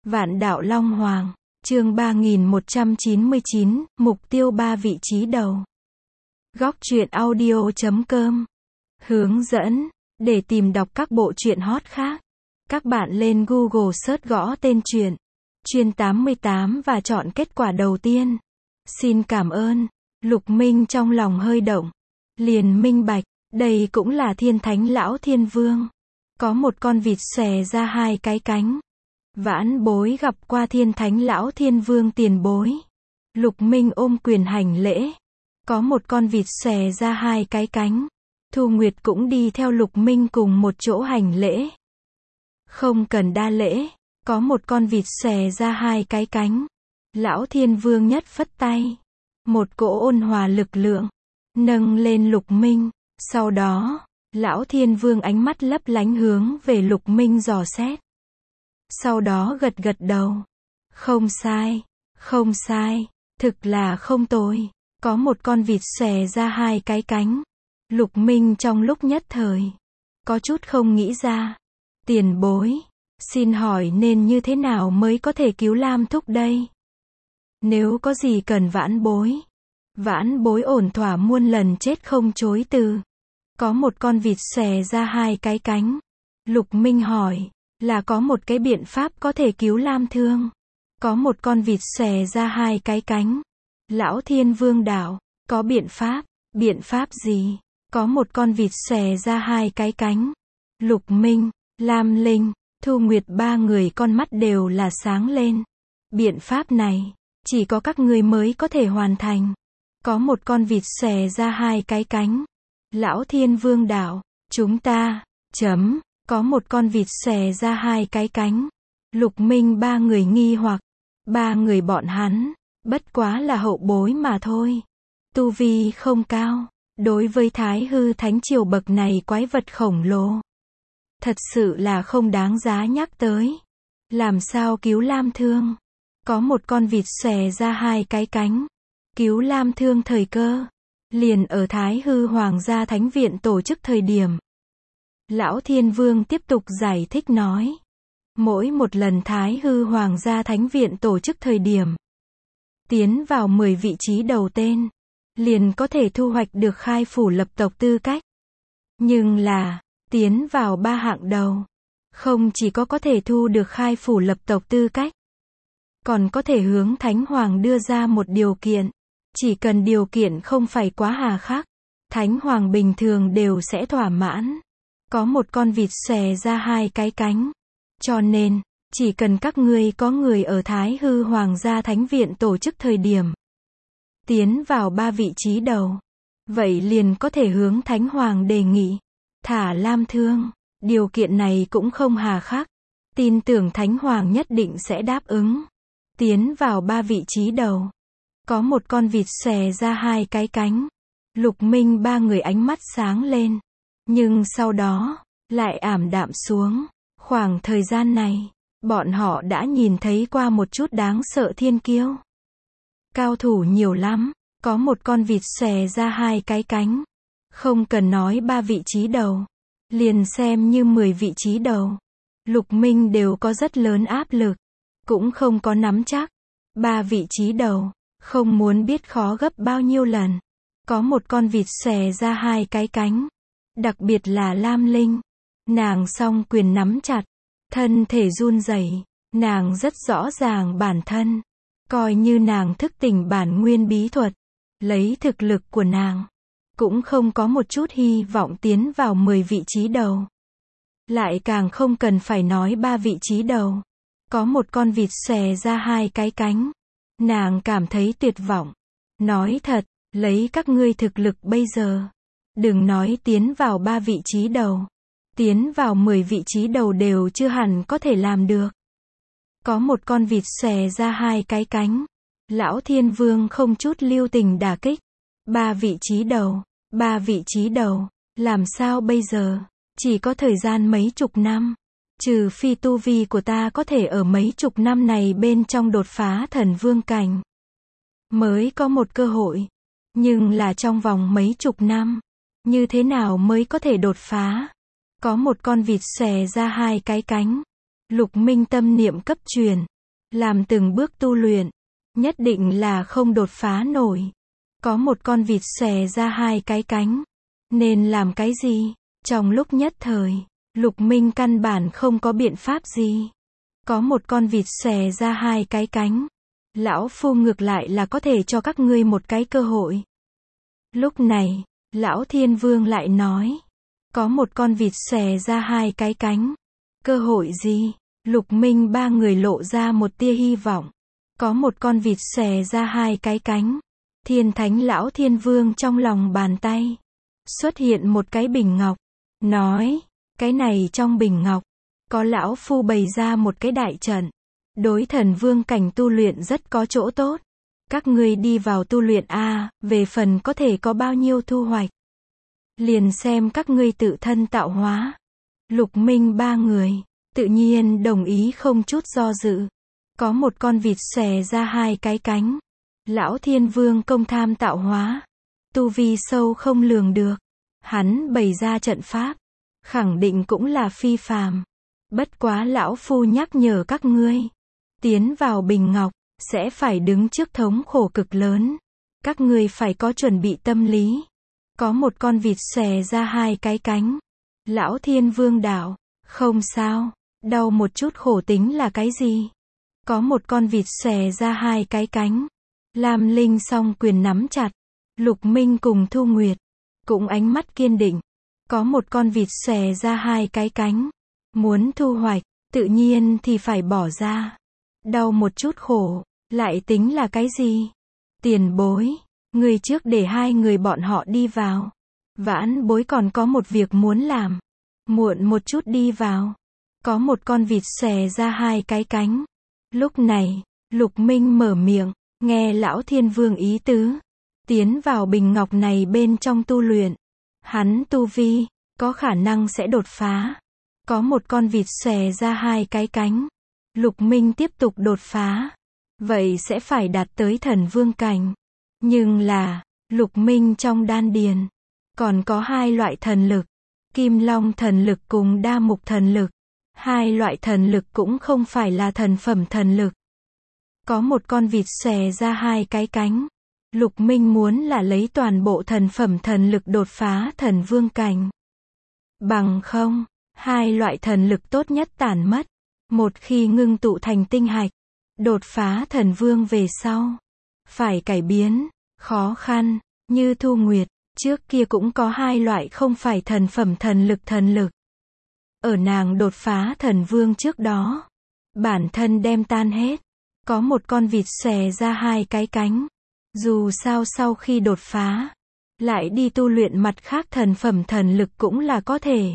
Vạn đạo Long Hoàng, chương 3199, mục tiêu 3 vị trí đầu. Góc truyện audio.com. Hướng dẫn, để tìm đọc các bộ truyện hot khác, các bạn lên Google search gõ tên truyện, Chuyên 88 và chọn kết quả đầu tiên. Xin cảm ơn. Lục Minh trong lòng hơi động, liền minh bạch, đây cũng là Thiên Thánh Lão Thiên Vương. Có một con vịt xòe ra hai cái cánh. Vãn bối gặp qua Thiên Thánh Lão Thiên Vương tiền bối. Lục Minh ôm quyền hành lễ. Có một con vịt xòe ra hai cái cánh. Thu Nguyệt cũng đi theo Lục Minh cùng một chỗ hành lễ. Không cần đa lễ, có một con vịt xòe ra hai cái cánh. Lão Thiên Vương nhất phất tay. Một cỗ ôn hòa lực lượng nâng lên Lục Minh. Sau đó, Lão Thiên Vương ánh mắt lấp lánh hướng về Lục Minh dò xét. Sau đó gật gật đầu. Không sai, không sai, thực là không tồi. Có một con vịt xòe ra hai cái cánh. Lục Minh trong lúc nhất thời có chút không nghĩ ra. Tiền bối, xin hỏi nên như thế nào mới có thể cứu Lam Thúc đây? Nếu có gì cần vãn bối ổn thỏa muôn lần chết không chối từ. Có một con vịt xòe ra hai cái cánh. Lục Minh hỏi, là có một cái biện pháp có thể cứu Lam Thương. Có một con vịt xòe ra hai cái cánh. Lão Thiên Vương đạo, có biện pháp gì? Có một con vịt xòe ra hai cái cánh. Lục Minh, Lam Linh, Thu Nguyệt ba người con mắt đều là sáng lên. Biện pháp này, chỉ có các ngươi mới có thể hoàn thành. Có một con vịt xòe ra hai cái cánh. Lão Thiên Vương đạo, chúng ta, có một con vịt xòe ra hai cái cánh. Lục Minh ba người nghi hoặc, ba người bọn hắn, bất quá là hậu bối mà thôi. Tu vi không cao, đối với Thái Hư Thánh Triều bậc này quái vật khổng lồ. Thật sự là không đáng giá nhắc tới. Làm sao cứu Lam Thương? Có một con vịt xòe ra hai cái cánh. Cứu Lam Thương thời cơ liền ở Thái Hư Hoàng gia Thánh Viện tổ chức thời điểm. Lão Thiên Vương tiếp tục giải thích nói. Mỗi một lần Thái Hư Hoàng gia Thánh Viện tổ chức thời điểm, tiến vào 10 vị trí đầu tên, liền có thể thu hoạch được khai phủ lập tộc tư cách. Nhưng là, tiến vào 3 hạng đầu, không chỉ có thể thu được khai phủ lập tộc tư cách, còn có thể hướng Thánh Hoàng đưa ra một điều kiện. Chỉ cần điều kiện không phải quá hà khắc, Thánh Hoàng bình thường đều sẽ thỏa mãn. Có một con vịt xòe ra hai cái cánh. Cho nên, chỉ cần các ngươi có người ở Thái Hư Hoàng gia Thánh Viện tổ chức thời điểm, tiến vào 3 vị trí đầu, vậy liền có thể hướng Thánh Hoàng đề nghị thả Lam Thương. Điều kiện này cũng không hà khắc, tin tưởng Thánh Hoàng nhất định sẽ đáp ứng. Tiến vào 3 vị trí đầu, có một con vịt xòe ra hai cái cánh. Lục Minh ba người ánh mắt sáng lên, nhưng sau đó lại ảm đạm xuống. Khoảng thời gian này, bọn họ đã nhìn thấy qua một chút đáng sợ thiên kiêu. Cao thủ nhiều lắm, có một con vịt xòe ra hai cái cánh. Không cần nói 3 vị trí đầu, liền xem như 10 vị trí đầu, Lục Minh đều có rất lớn áp lực, cũng không có nắm chắc. 3 vị trí đầu, không muốn biết khó gấp bao nhiêu lần. Có một con vịt xòe ra hai cái cánh. Đặc biệt là Lam Linh. Nàng song quyền nắm chặt, thân thể run rẩy. Nàng rất rõ ràng bản thân. Coi như nàng thức tỉnh bản nguyên bí thuật, lấy thực lực của nàng, cũng không có một chút hy vọng tiến vào 10 vị trí đầu. Lại càng không cần phải nói 3 vị trí đầu. Có một con vịt xòe ra hai cái cánh. Nàng cảm thấy tuyệt vọng. Nói thật, lấy các ngươi thực lực bây giờ, đừng nói tiến vào 3 vị trí đầu, tiến vào 10 vị trí đầu đều chưa hẳn có thể làm được. Có một con vịt xòe ra hai cái cánh. Lão Thiên Vương không chút lưu tình đả kích. 3 vị trí đầu, làm sao bây giờ? Chỉ có thời gian mấy chục năm. Trừ phi tu vi của ta có thể ở mấy chục năm này bên trong đột phá thần vương cảnh, mới có một cơ hội. Nhưng là trong vòng mấy chục năm, như thế nào mới có thể đột phá? Có một con vịt xòe ra hai cái cánh. Lục Minh tâm niệm cấp truyền, làm từng bước tu luyện, nhất định là không đột phá nổi. Có một con vịt xòe ra hai cái cánh, nên làm cái gì? Trong lúc nhất thời, Lục Minh căn bản không có biện pháp gì. Có một con vịt xòe ra hai cái cánh, lão phu ngược lại là có thể cho các ngươi một cái cơ hội. Lúc này, lão Thiên Vương lại nói, có một con vịt xòe ra hai cái cánh. Cơ hội gì? Lục Minh ba người lộ ra một tia hy vọng. Có một con vịt xòe ra hai cái cánh. Thiên Thánh lão Thiên Vương trong lòng bàn tay xuất hiện một cái bình ngọc, nói, cái này trong bình ngọc có lão phu bày ra một cái đại trận, đối thần vương cảnh tu luyện rất có chỗ tốt. Các ngươi đi vào tu luyện a, về phần có thể có bao nhiêu thu hoạch, liền xem các ngươi tự thân tạo hóa. Lục Minh ba người tự nhiên đồng ý không chút do dự. Có một con vịt xòe ra hai cái cánh. Lão Thiên Vương công tham tạo hóa, tu vi sâu không lường được. Hắn bày ra trận pháp, khẳng định cũng là phi phàm. Bất quá lão phu nhắc nhở các ngươi, tiến vào bình ngọc sẽ phải đứng trước thống khổ cực lớn. Các ngươi phải có chuẩn bị tâm lý. Có một con vịt xòe ra hai cái cánh. Lão Thiên Vương đạo, không sao, đau một chút khổ tính là cái gì? Có một con vịt xòe ra hai cái cánh. Lam Linh song quyền nắm chặt. Lục Minh cùng Thu Nguyệt cũng ánh mắt kiên định. Có một con vịt xòe ra hai cái cánh. Muốn thu hoạch, tự nhiên thì phải bỏ ra. Đau một chút khổ, lại tính là cái gì? Tiền bối, người trước để hai người bọn họ đi vào. Vãn bối còn có một việc muốn làm. Muộn một chút đi vào. Có một con vịt xòe ra hai cái cánh. Lúc này, Lục Minh mở miệng, nghe lão Thiên Vương ý tứ. Tiến vào bình ngọc này bên trong tu luyện. Hắn tu vi, có khả năng sẽ đột phá. Có một con vịt xòe ra hai cái cánh. Lục Minh tiếp tục đột phá. Vậy sẽ phải đạt tới thần vương cảnh. Nhưng là, Lục Minh trong đan điền còn có hai loại thần lực. Kim Long thần lực cùng Đa Mục thần lực. Hai loại thần lực cũng không phải là thần phẩm thần lực. Có một con vịt xòe ra hai cái cánh. Lục Minh muốn là lấy toàn bộ thần phẩm thần lực đột phá thần vương cảnh. Bằng không, hai loại thần lực tốt nhất tản mất. Một khi ngưng tụ thành tinh hạch, đột phá thần vương về sau, phải cải biến, khó khăn, như Thu Nguyệt, trước kia cũng có hai loại không phải thần phẩm thần lực. Ở nàng đột phá thần vương trước đó, bản thân đem tan hết. Có một con vịt xòe ra hai cái cánh. Dù sao sau khi đột phá, lại đi tu luyện mặt khác thần phẩm thần lực cũng là có thể.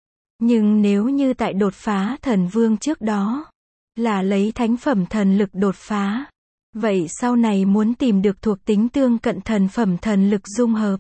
Nhưng nếu như tại đột phá thần vương trước đó, là lấy thánh phẩm thần lực đột phá, vậy sau này muốn tìm được thuộc tính tương cận thần phẩm thần lực dung hợp,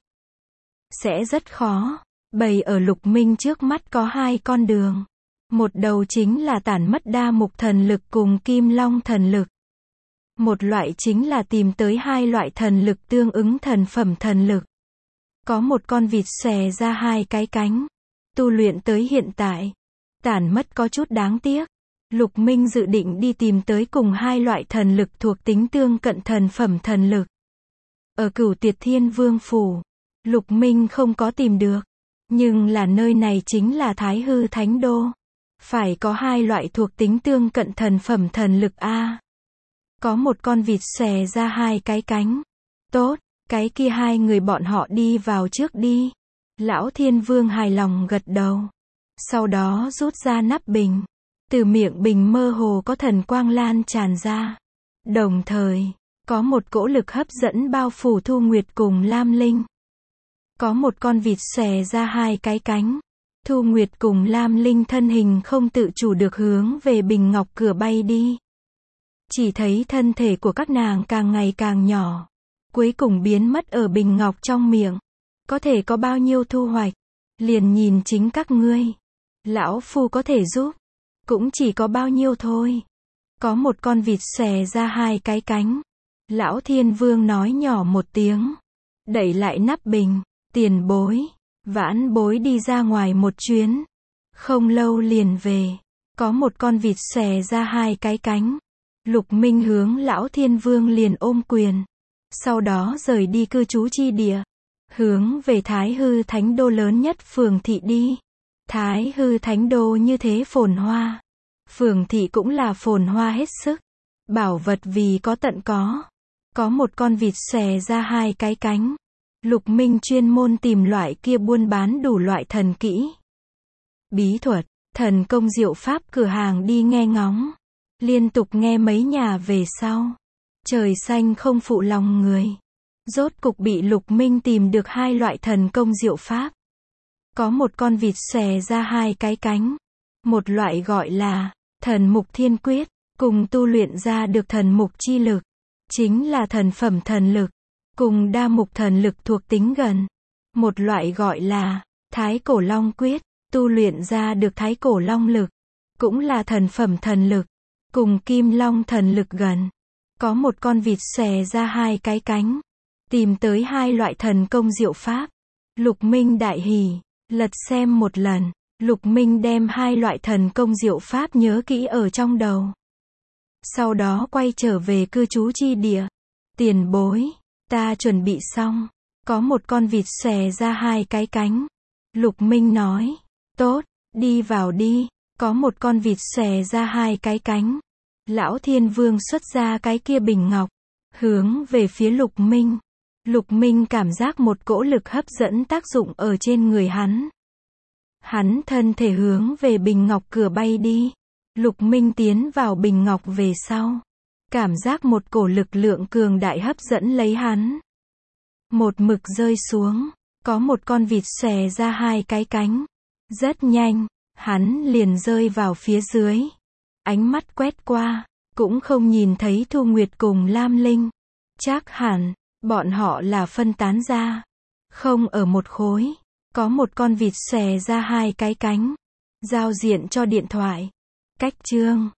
sẽ rất khó. Bày ở Lục Minh trước mắt có hai con đường. Một đầu chính là tản mất Đa Mục thần lực cùng Kim Long thần lực. Một loại chính là tìm tới hai loại thần lực tương ứng thần phẩm thần lực. Có một con vịt xòe ra hai cái cánh. Tu luyện tới hiện tại, tản mất có chút đáng tiếc. Lục Minh dự định đi tìm tới cùng hai loại thần lực thuộc tính tương cận thần phẩm thần lực. Ở Cửu Tuyệt Thiên Vương Phủ, Lục Minh không có tìm được. Nhưng là nơi này chính là Thái Hư Thánh Đô. Phải có hai loại thuộc tính tương cận thần phẩm thần lực a. Có một con vịt xòe ra hai cái cánh. Tốt, cái kia hai người bọn họ đi vào trước đi. Lão Thiên Vương hài lòng gật đầu. Sau đó rút ra nắp bình. Từ miệng bình mơ hồ có thần quang lan tràn ra. Đồng thời, có một cỗ lực hấp dẫn bao phủ Thu Nguyệt cùng Lam Linh. Có một con vịt xòe ra hai cái cánh. Thu Nguyệt cùng Lam Linh thân hình không tự chủ được hướng về bình ngọc cửa bay đi. Chỉ thấy thân thể của các nàng càng ngày càng nhỏ. Cuối cùng biến mất ở bình ngọc trong miệng. Có thể có bao nhiêu thu hoạch, liền nhìn chính các ngươi. Lão phu có thể giúp, cũng chỉ có bao nhiêu thôi. Có một con vịt xòe ra hai cái cánh. Lão Thiên Vương nói nhỏ một tiếng, đẩy lại nắp bình. Tiền bối, vãn bối đi ra ngoài một chuyến, không lâu liền về. Có một con vịt xòe ra hai cái cánh. Lục Minh hướng Lão Thiên Vương liền ôm quyền. Sau đó rời đi cư trú chi địa. Hướng về Thái Hư Thánh Đô lớn nhất phường thị đi. Thái Hư Thánh Đô như thế phồn hoa. Phường thị cũng là phồn hoa hết sức. Bảo vật vì có tận có. Có một con vịt xòe ra hai cái cánh. Lục Minh chuyên môn tìm loại kia buôn bán đủ loại thần kỹ, bí thuật, thần công diệu pháp cửa hàng đi nghe ngóng. Liên tục nghe mấy nhà về sau. Trời xanh không phụ lòng người. Rốt cục bị Lục Minh tìm được hai loại thần công diệu pháp. Có một con vịt xòe ra hai cái cánh. Một loại gọi là thần mục thiên quyết, cùng tu luyện ra được thần mục chi lực. Chính là thần phẩm thần lực. Cùng đa mục thần lực thuộc tính gần. Một loại gọi là thái cổ long quyết, tu luyện ra được thái cổ long lực. Cũng là thần phẩm thần lực. Cùng kim long thần lực gần. Có một con vịt xòe ra hai cái cánh. Tìm tới hai loại thần công diệu pháp. Lục Minh đại hỉ. Lật xem một lần. Lục Minh đem hai loại thần công diệu pháp nhớ kỹ ở trong đầu. Sau đó quay trở về cư trú chi địa. Tiền bối, ta chuẩn bị xong. Có một con vịt xòe ra hai cái cánh. Lục Minh nói. Tốt, đi vào đi. Có một con vịt xòe ra hai cái cánh. Lão Thiên Vương xuất ra cái kia bình ngọc. Hướng về phía Lục Minh. Lục Minh cảm giác một cỗ lực hấp dẫn tác dụng ở trên người hắn. Hắn thân thể hướng về bình ngọc cửa bay đi. Lục Minh tiến vào bình ngọc về sau. Cảm giác một cổ lực lượng cường đại hấp dẫn lấy hắn. Một mực rơi xuống. Có một con vịt xòe ra hai cái cánh. Rất nhanh, hắn liền rơi vào phía dưới. Ánh mắt quét qua, cũng không nhìn thấy Thu Nguyệt cùng Lam Linh. Chắc hẳn, bọn họ là phân tán ra. Không ở một khối. Có một con vịt xòe ra hai cái cánh. Giao diện cho điện thoại. Cách chương